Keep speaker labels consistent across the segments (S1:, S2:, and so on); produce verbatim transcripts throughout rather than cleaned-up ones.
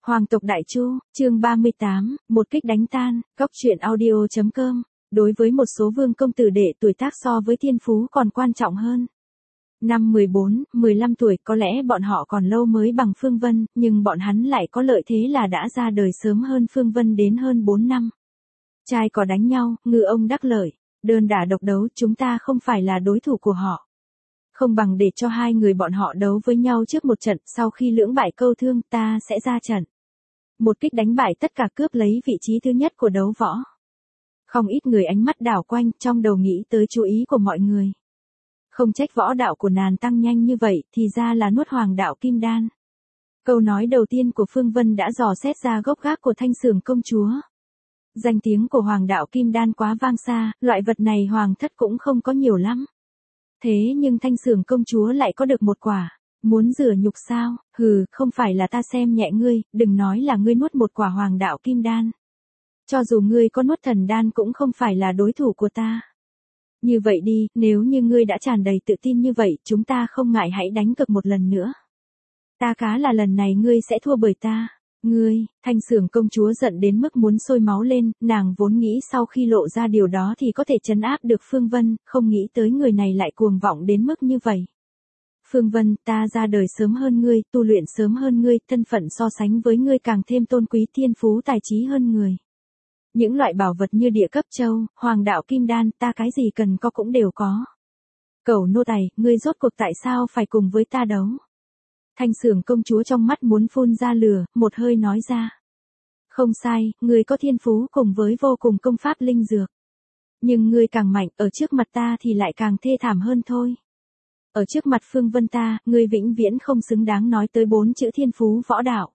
S1: Hoàng tộc Đại Chu, chương ba mươi tám, một kích đánh tan, góc truyện audio chấm com. Đối với một số vương công tử đệ tuổi tác so với thiên phú còn quan trọng hơn. Năm mười bốn, mười lăm tuổi có lẽ bọn họ còn lâu mới bằng Phương Vân, nhưng bọn hắn lại có lợi thế là đã ra đời sớm hơn Phương Vân đến hơn bốn năm. Trai có đánh nhau, ngư ông đắc lợi, đơn đả độc đấu chúng ta không phải là đối thủ của họ. Không bằng để cho hai người bọn họ đấu với nhau trước một trận, sau khi lưỡng bại câu thương ta sẽ ra trận. Một kích đánh bại tất cả, cướp lấy vị trí thứ nhất của đấu võ. Không ít người ánh mắt đảo quanh, trong đầu nghĩ tới chú ý của mọi người. Không trách võ đạo của nàng tăng nhanh như vậy, thì ra là nuốt hoàng đạo kim đan. Câu nói đầu tiên của Phương Vân đã dò xét ra gốc gác của Thanh Xưởng công chúa. Danh tiếng của hoàng đạo kim đan quá vang xa, loại vật này hoàng thất cũng không có nhiều lắm. Thế nhưng Thanh Xưởng công chúa lại có được một quả. Muốn rửa nhục sao? Hừ, không phải là ta xem nhẹ ngươi, đừng nói là ngươi nuốt một quả hoàng đạo kim đan. Cho dù ngươi có nuốt thần đan cũng không phải là đối thủ của ta. Như vậy đi, nếu như ngươi đã tràn đầy tự tin như vậy, chúng ta không ngại hãy đánh cược một lần nữa. Ta cá là lần này ngươi sẽ thua bởi ta. Ngươi, Thanh Xưởng công chúa giận đến mức muốn sôi máu lên, nàng vốn nghĩ sau khi lộ ra điều đó thì có thể trấn áp được Phương Vân, không nghĩ tới người này lại cuồng vọng đến mức như vậy. Phương Vân, ta ra đời sớm hơn ngươi, tu luyện sớm hơn ngươi, thân phận so sánh với ngươi càng thêm tôn quý, thiên phú tài trí hơn người. Những loại bảo vật như địa cấp châu, hoàng đạo kim đan, ta cái gì cần có cũng đều có. Cẩu nô tài, ngươi rốt cuộc tại sao phải cùng với ta đấu? Thanh Xưởng công chúa trong mắt muốn phun ra lửa, một hơi nói ra. Không sai, ngươi có thiên phú cùng với vô cùng công pháp linh dược. Nhưng ngươi càng mạnh, ở trước mặt ta thì lại càng thê thảm hơn thôi. Ở trước mặt Phương Vân ta, ngươi vĩnh viễn không xứng đáng nói tới bốn chữ thiên phú võ đạo.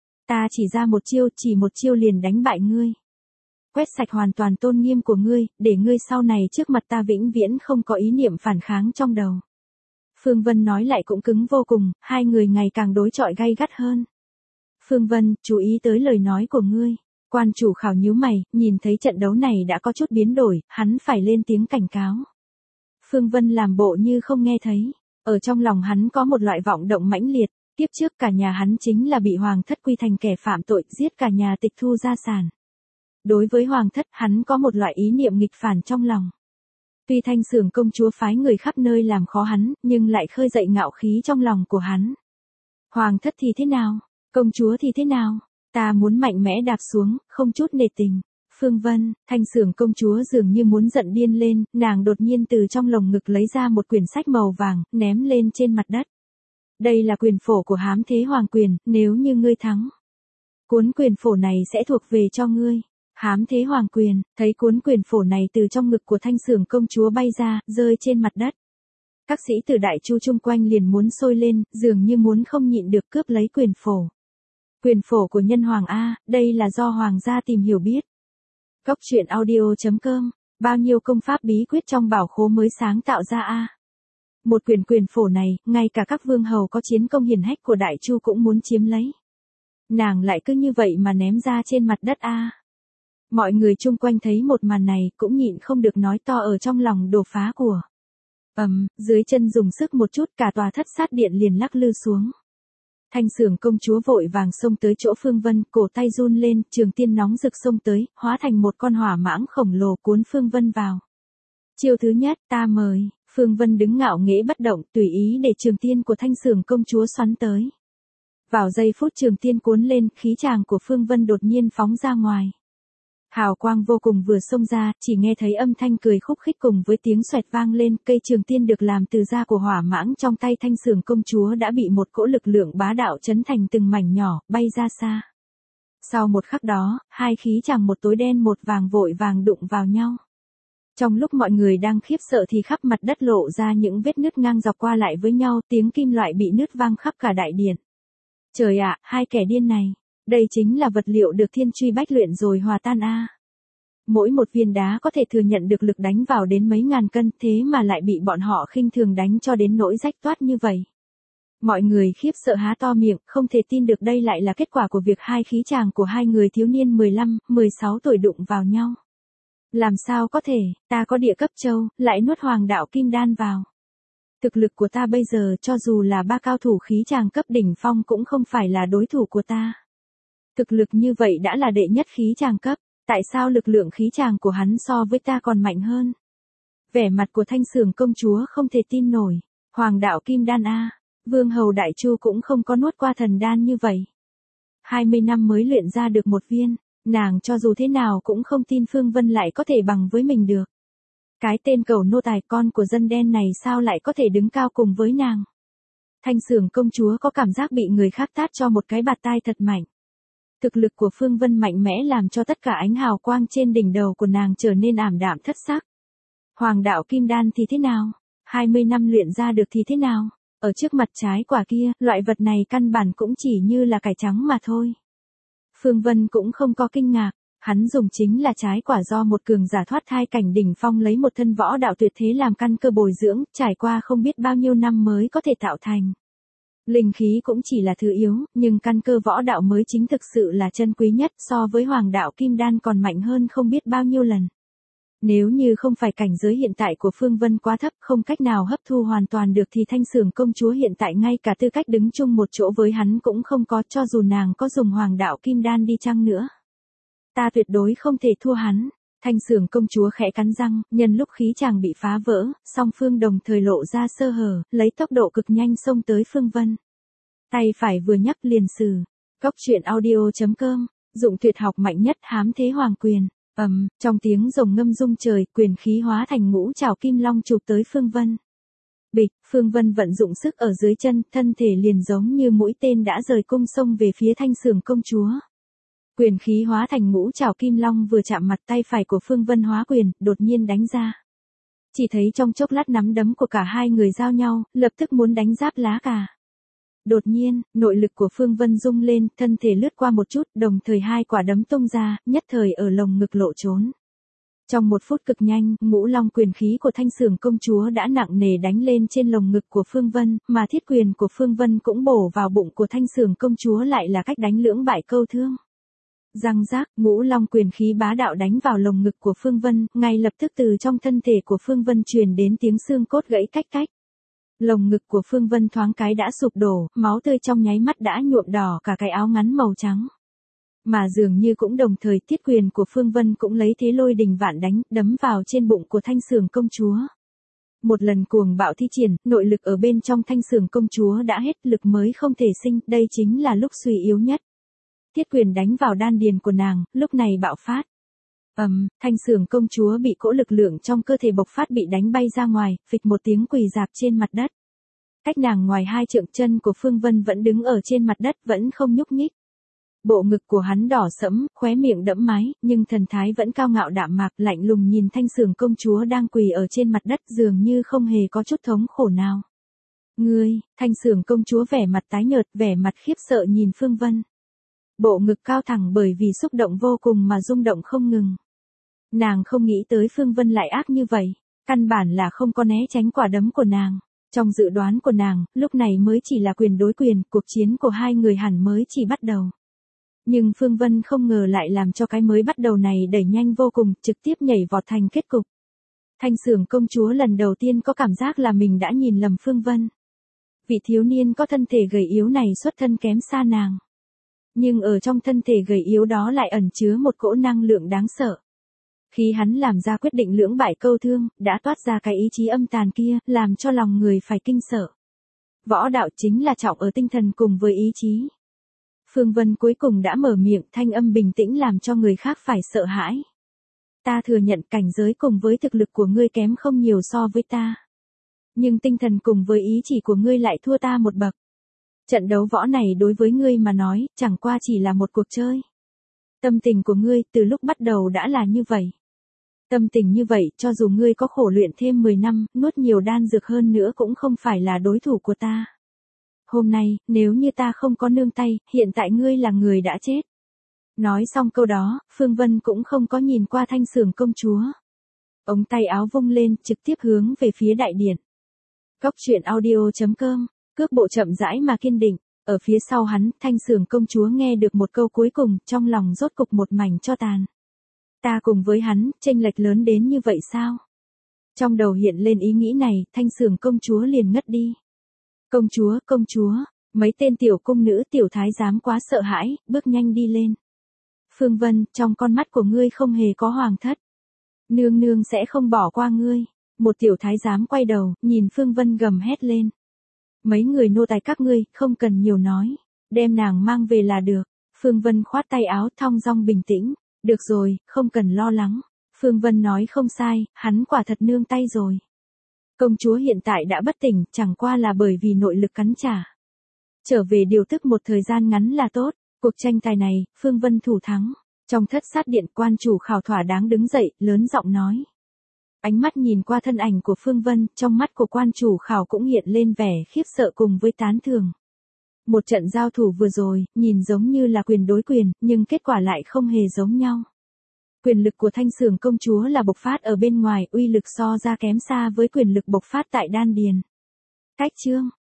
S1: Ta chỉ ra một chiêu, chỉ một chiêu liền đánh bại ngươi. Quét sạch hoàn toàn tôn nghiêm của ngươi, để ngươi sau này trước mặt ta vĩnh viễn không có ý niệm phản kháng trong đầu. Phương Vân nói lại cũng cứng vô cùng, hai người ngày càng đối chọi gay gắt hơn. Phương Vân, chú ý tới lời nói của ngươi. Quan chủ khảo nhíu mày, nhìn thấy trận đấu này đã có chút biến đổi, hắn phải lên tiếng cảnh cáo. Phương Vân làm bộ như không nghe thấy. Ở trong lòng hắn có một loại vọng động mãnh liệt. Tiếp trước cả nhà hắn chính là bị hoàng thất quy thành kẻ phạm tội, giết cả nhà, tịch thu gia sản. Đối với hoàng thất, hắn có một loại ý niệm nghịch phản trong lòng. Tuy Thanh Xưởng công chúa phái người khắp nơi làm khó hắn, nhưng lại khơi dậy ngạo khí trong lòng của hắn. Hoàng thất thì thế nào? Công chúa thì thế nào? Ta muốn mạnh mẽ đạp xuống, không chút nể tình. Phương Vân, Thanh Xưởng công chúa dường như muốn giận điên lên, nàng đột nhiên từ trong lồng ngực lấy ra một quyển sách màu vàng, ném lên trên mặt đất. Đây là quyền phổ của Hám Thế Hoàng quyền, nếu như ngươi thắng. Cuốn quyền phổ này sẽ thuộc về cho ngươi. Hám Thế Hoàng quyền, thấy cuốn quyền phổ này từ trong ngực của Thanh Xưởng công chúa bay ra, rơi trên mặt đất. Các sĩ tử Đại Chu chung quanh liền muốn sôi lên, dường như muốn không nhịn được cướp lấy quyền phổ. Quyền phổ của nhân hoàng A, đây là do hoàng gia tìm hiểu biết. Góc truyện audio chấm com, bao nhiêu công pháp bí quyết trong bảo khố mới sáng tạo ra A. Một quyền quyền phổ này, ngay cả các vương hầu có chiến công hiển hách của Đại Chu cũng muốn chiếm lấy. Nàng lại cứ như vậy mà ném ra trên mặt đất A. Mọi người chung quanh thấy một màn này cũng nhịn không được nói to ở trong lòng đồ phá của. Ầm, um, dưới chân dùng sức một chút cả tòa thất sát điện liền lắc lư xuống. Thanh Xưởng công chúa vội vàng xông tới chỗ Phương Vân, cổ tay run lên, trường tiên nóng rực xông tới, hóa thành một con hỏa mãng khổng lồ cuốn Phương Vân vào. Chiêu thứ nhất, ta mời, Phương Vân đứng ngạo nghễ bất động, tùy ý để trường tiên của Thanh Xưởng công chúa xoắn tới. Vào giây phút trường tiên cuốn lên, khí tràng của Phương Vân đột nhiên phóng ra ngoài. Hào quang vô cùng vừa xông ra, chỉ nghe thấy âm thanh cười khúc khích cùng với tiếng xoẹt vang lên, cây trường tiên được làm từ da của hỏa mãng trong tay Thanh Xưởng công chúa đã bị một cỗ lực lượng bá đạo chấn thành từng mảnh nhỏ, bay ra xa. Sau một khắc đó, hai khí chàng một tối đen một vàng vội vàng đụng vào nhau. Trong lúc mọi người đang khiếp sợ thì khắp mặt đất lộ ra những vết nứt ngang dọc qua lại với nhau, tiếng kim loại bị nứt vang khắp cả đại điện. Trời ạ, hai kẻ điên này. Đây chính là vật liệu được thiên truy bách luyện rồi hòa tan a. Mỗi một viên đá có thể thừa nhận được lực đánh vào đến mấy ngàn cân, thế mà lại bị bọn họ khinh thường đánh cho đến nỗi rách toát như vậy. Mọi người khiếp sợ há to miệng, không thể tin được đây lại là kết quả của việc hai khí chàng của hai người thiếu niên mười lăm, mười sáu tuổi đụng vào nhau. Làm sao có thể, ta có địa cấp châu, lại nuốt hoàng đạo kim đan vào. Thực lực của ta bây giờ cho dù là ba cao thủ khí chàng cấp đỉnh phong cũng không phải là đối thủ của ta. Thực lực như vậy đã là đệ nhất khí tràng cấp, tại sao lực lượng khí tràng của hắn so với ta còn mạnh hơn? Vẻ mặt của Thanh Xưởng công chúa không thể tin nổi. Hoàng đạo kim đan a, Vương hầu đại chu cũng không có nuốt qua thần đan như vậy. hai mươi năm mới luyện ra được một viên, nàng cho dù thế nào cũng không tin Phương Vân lại có thể bằng với mình được. Cái tên cẩu nô tài con của dân đen này sao lại có thể đứng cao cùng với nàng? Thanh Xưởng công chúa có cảm giác bị người khác tát cho một cái bạt tai thật mạnh. Thực lực của Phương Vân mạnh mẽ làm cho tất cả ánh hào quang trên đỉnh đầu của nàng trở nên ảm đạm thất sắc. Hoàng đạo kim đan thì thế nào? hai mươi năm luyện ra được thì thế nào? Ở trước mặt trái quả kia, loại vật này căn bản cũng chỉ như là cải trắng mà thôi. Phương Vân cũng không có kinh ngạc, hắn dùng chính là trái quả do một cường giả thoát thai cảnh đỉnh phong lấy một thân võ đạo tuyệt thế làm căn cơ bồi dưỡng, trải qua không biết bao nhiêu năm mới có thể tạo thành. Linh khí cũng chỉ là thứ yếu, nhưng căn cơ võ đạo mới chính thực sự là chân quý nhất, so với hoàng đạo kim đan còn mạnh hơn không biết bao nhiêu lần. Nếu như không phải cảnh giới hiện tại của Phương Vân quá thấp, không cách nào hấp thu hoàn toàn được thì Thanh Xưởng công chúa hiện tại ngay cả tư cách đứng chung một chỗ với hắn cũng không có, cho dù nàng có dùng hoàng đạo kim đan đi chăng nữa. Ta tuyệt đối không thể thua hắn. Thanh Xưởng công chúa khẽ cắn răng, nhân lúc khí chàng bị phá vỡ, song phương đồng thời lộ ra sơ hở, lấy tốc độ cực nhanh xông tới Phương Vân. Tay phải vừa nhấc liền sử. Góc truyện audio chấm com, dụng tuyệt học mạnh nhất hám thế hoàng quyền. Ầm, um, trong tiếng rồng ngâm rung trời, quyền khí hóa thành ngũ trảo kim long chụp tới Phương Vân. Bịch, Phương Vân vận dụng sức ở dưới chân, thân thể liền giống như mũi tên đã rời cung xông về phía Thanh Xưởng công chúa. Quyền khí hóa thành ngũ trảo kim long vừa chạm mặt, tay phải của Phương Vân hóa quyền, đột nhiên đánh ra. Chỉ thấy trong chốc lát nắm đấm của cả hai người giao nhau, lập tức muốn đánh giáp lá cà. Đột nhiên, nội lực của Phương Vân rung lên, thân thể lướt qua một chút, đồng thời hai quả đấm tung ra, nhất thời ở lồng ngực lộ trốn. Trong một phút cực nhanh, ngũ long quyền khí của Thanh Xưởng công chúa đã nặng nề đánh lên trên lồng ngực của Phương Vân, mà thiết quyền của Phương Vân cũng bổ vào bụng của Thanh Xưởng công chúa, lại là cách đánh lưỡng bại câu thương. Răng rác, ngũ long quyền khí bá đạo đánh vào lồng ngực của Phương Vân, ngay lập tức từ trong thân thể của Phương Vân truyền đến tiếng xương cốt gãy cách cách. Lồng ngực của Phương Vân thoáng cái đã sụp đổ, máu tươi trong nháy mắt đã nhuộm đỏ cả cái áo ngắn màu trắng. Mà dường như cũng đồng thời thiết quyền của Phương Vân cũng lấy thế lôi đình vạn đánh, đấm vào trên bụng của Thanh Xưởng công chúa. Một lần cuồng bạo thi triển, nội lực ở bên trong Thanh Xưởng công chúa đã hết, lực mới không thể sinh, đây chính là lúc suy yếu nhất. Thiết quyền đánh vào đan điền của nàng, lúc này bạo phát. Ầm, um, Thanh Xưởng công chúa bị cỗ lực lượng trong cơ thể bộc phát bị đánh bay ra ngoài, phịch một tiếng quỳ rạp trên mặt đất. Cách nàng ngoài hai trượng, chân của Phương Vân vẫn đứng ở trên mặt đất, vẫn không nhúc nhích. Bộ ngực của hắn đỏ sẫm, khóe miệng đẫm máu, nhưng thần thái vẫn cao ngạo đạm mạc, lạnh lùng nhìn Thanh Xưởng công chúa đang quỳ ở trên mặt đất, dường như không hề có chút thống khổ nào. Ngươi, Thanh Xưởng công chúa vẻ mặt tái nhợt, vẻ mặt khiếp sợ nhìn Phương Vân. Bộ ngực cao thẳng bởi vì xúc động vô cùng mà rung động không ngừng. Nàng không nghĩ tới Phương Vân lại ác như vậy, căn bản là không có né tránh quả đấm của nàng. Trong dự đoán của nàng, lúc này mới chỉ là quyền đối quyền, cuộc chiến của hai người hẳn mới chỉ bắt đầu. Nhưng Phương Vân không ngờ lại làm cho cái mới bắt đầu này đẩy nhanh vô cùng, trực tiếp nhảy vọt thành kết cục. Thanh Xưởng công chúa lần đầu tiên có cảm giác là mình đã nhìn lầm Phương Vân. Vị thiếu niên có thân thể gầy yếu này xuất thân kém xa nàng. Nhưng ở trong thân thể gầy yếu đó lại ẩn chứa một cỗ năng lượng đáng sợ. Khi hắn làm ra quyết định lưỡng bại câu thương, đã toát ra cái ý chí âm tàn kia, làm cho lòng người phải kinh sợ. Võ đạo chính là trọng ở tinh thần cùng với ý chí. Phương Vân cuối cùng đã mở miệng, thanh âm bình tĩnh làm cho người khác phải sợ hãi. Ta thừa nhận cảnh giới cùng với thực lực của ngươi kém không nhiều so với ta. Nhưng tinh thần cùng với ý chỉ của ngươi lại thua ta một bậc. Trận đấu võ này đối với ngươi mà nói, chẳng qua chỉ là một cuộc chơi. Tâm tình của ngươi từ lúc bắt đầu đã là như vậy. Tâm tình như vậy, cho dù ngươi có khổ luyện thêm mười năm, nuốt nhiều đan dược hơn nữa cũng không phải là đối thủ của ta. Hôm nay, nếu như ta không có nương tay, hiện tại ngươi là người đã chết. Nói xong câu đó, Phương Vân cũng không có nhìn qua Thanh Xưởng công chúa. Ống tay áo vung lên, trực tiếp hướng về phía đại điện. Góc truyện audio chấm com, cước bộ chậm rãi mà kiên định. Ở phía sau hắn, Thanh Xưởng công chúa nghe được một câu cuối cùng, trong lòng rốt cục một mảnh tro tàn. Ta cùng với hắn, chênh lệch lớn đến như vậy sao? Trong đầu hiện lên ý nghĩ này, Thanh Xưởng công chúa liền ngất đi. Công chúa, công chúa, Mấy tên tiểu cung nữ tiểu thái giám quá sợ hãi, bước nhanh đi lên. Phương Vân, trong con mắt của ngươi không hề có hoàng thất. Nương nương sẽ không bỏ qua ngươi. Một tiểu thái giám quay đầu, nhìn Phương Vân gầm hét lên. Mấy người nô tài các ngươi, không cần nhiều nói. Đem nàng mang về là được. Phương Vân khoát tay áo thong dong bình tĩnh. Được rồi, không cần lo lắng. Phương Vân nói không sai, hắn quả thật nương tay rồi. Công chúa hiện tại đã bất tỉnh, chẳng qua là bởi vì nội lực cắn trả. Trở về điều tức một thời gian ngắn là tốt. Cuộc tranh tài này, Phương Vân thủ thắng. Trong thất sát điện quan chủ khảo thỏa đáng đứng dậy, lớn giọng nói. Ánh mắt nhìn qua thân ảnh của Phương Vân, trong mắt của quan chủ khảo cũng hiện lên vẻ khiếp sợ cùng với tán thưởng. Một trận giao thủ vừa rồi, nhìn giống như là quyền đối quyền, nhưng kết quả lại không hề giống nhau. Quyền lực của Thanh Xưởng công chúa là bộc phát ở bên ngoài, uy lực so ra kém xa với quyền lực bộc phát tại đan điền. Cách chương